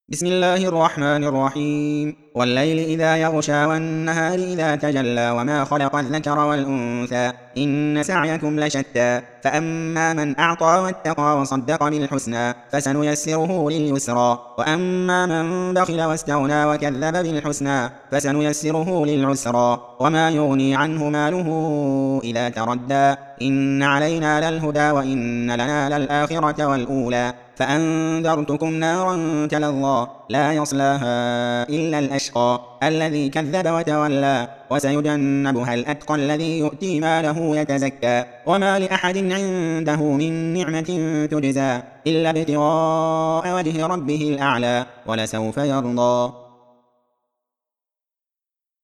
بسم الله الرحمن الرحيم والليل إذا يغشى والنهار إذا تجلى وما خلق الذكر والأنثى إن سعيكم لشتى فأما من أعطى واتقى وصدق بالحسنى فسنيسره لليسرى وأما من بخل واستغنى وكذب بالحسنى فسنيسره للعسرى وما يغني عنه ماله إذا تردى إن علينا للهدى وإن لنا للآخرة والأولى فأنذرتكم نارا تلظى لا يصلاها إلا الأشقى الذي كذب وتولى وسيجنبها الأتقى الذي يؤتي ماله يتزكى وما لأحد عنده من نعمة تجزى إلا ابتغاء وجه ربه الأعلى ولسوف يرضى.